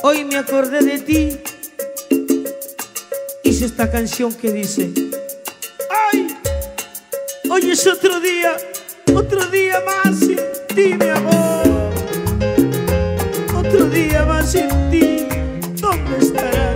Hoy me acordé de ti. Hice esta canción que dice: ay, hoy es otro día más sin ti, mi amor. Otro día más sin ti, ¿dónde estarás?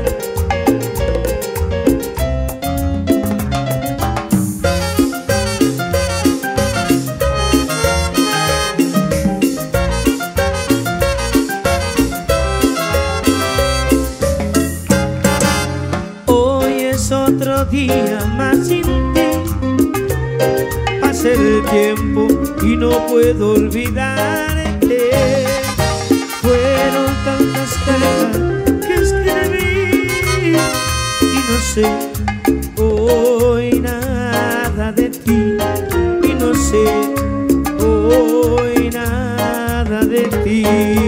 Otro día más sin ti, pasa el tiempo y no puedo olvidarte. Fueron tantas cartas que escribí y no sé hoy nada de ti, y no sé hoy nada de ti.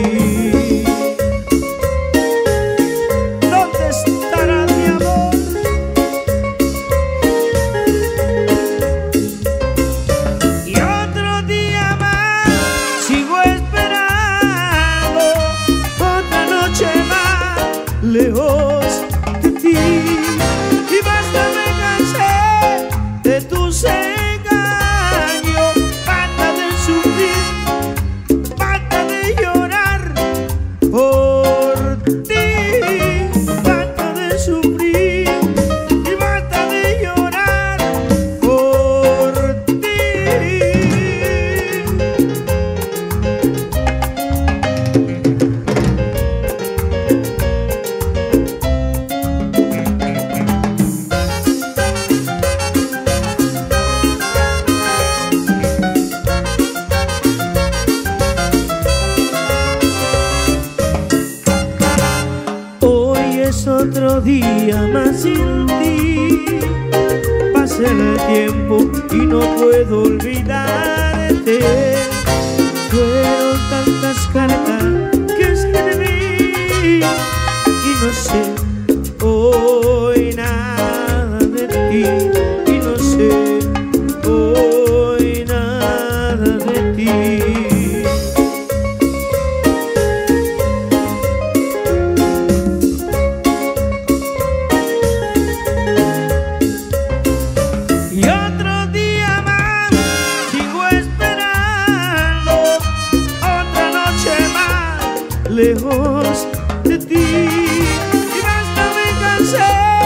Lejos de ti, y basta, me cansé de tus engaños. Basta de sufrir, basta de llorar por ti. Basta de sufrir y basta de llorar por ti. Es otro día más sin ti, pasa el tiempo y no puedo olvidarte. Fueron tantas cartas que escribí y no sé hoy nada de ti, y no sé hoy nada de ti. Lejos de ti, y basta, me cansé